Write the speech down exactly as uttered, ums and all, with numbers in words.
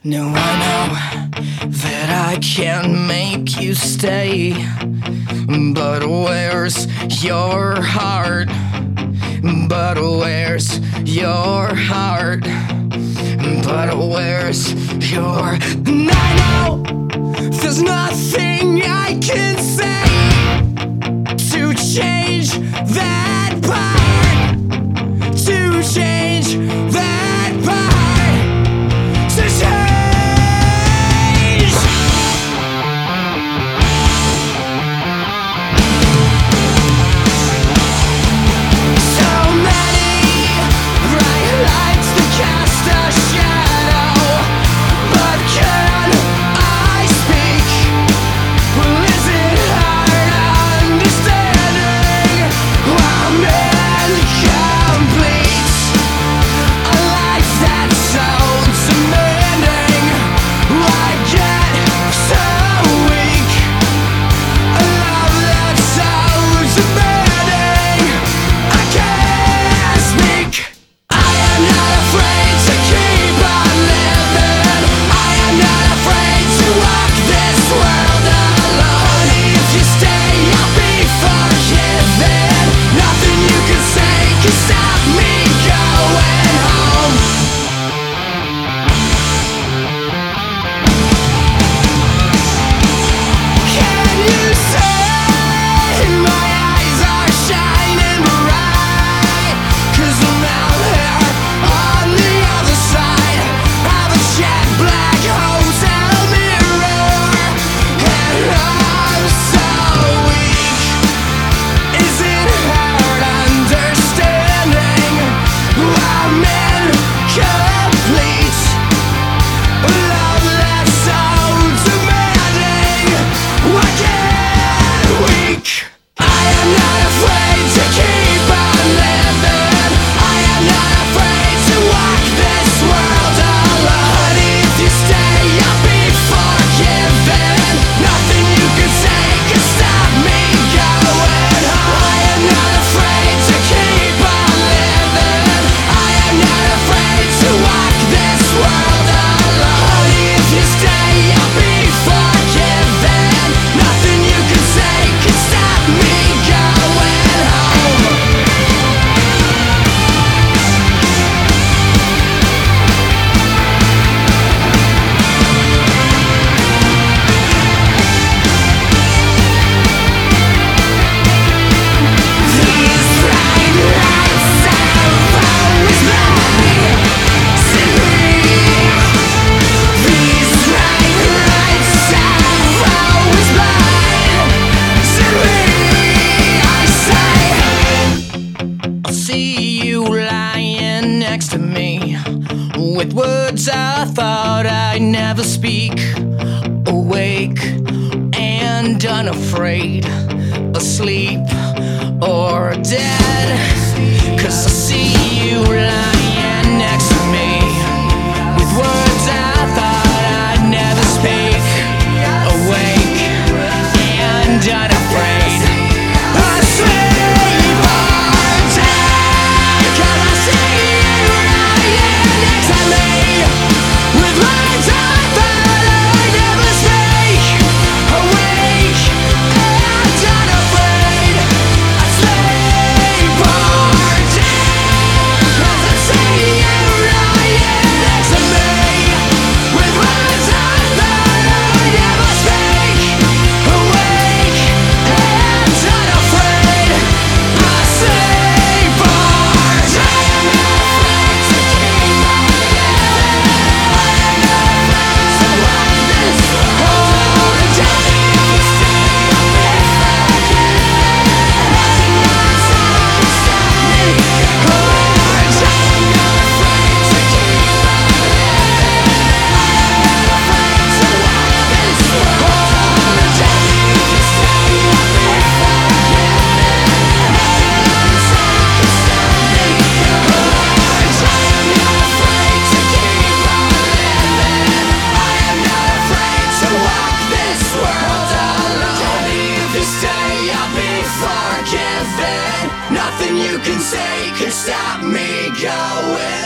No, I know that I can't make you stay, but where's your heart? But where's your heart? But where's your... And I know there's nothing I can say to change that part, to change that part, to change. With words I thought I'd never speak, awake and unafraid, asleep or dead. 'Cause I see you lying next to me, with words I thought I'd never speak, awake and unafraid. Nothing you can say can stop me going.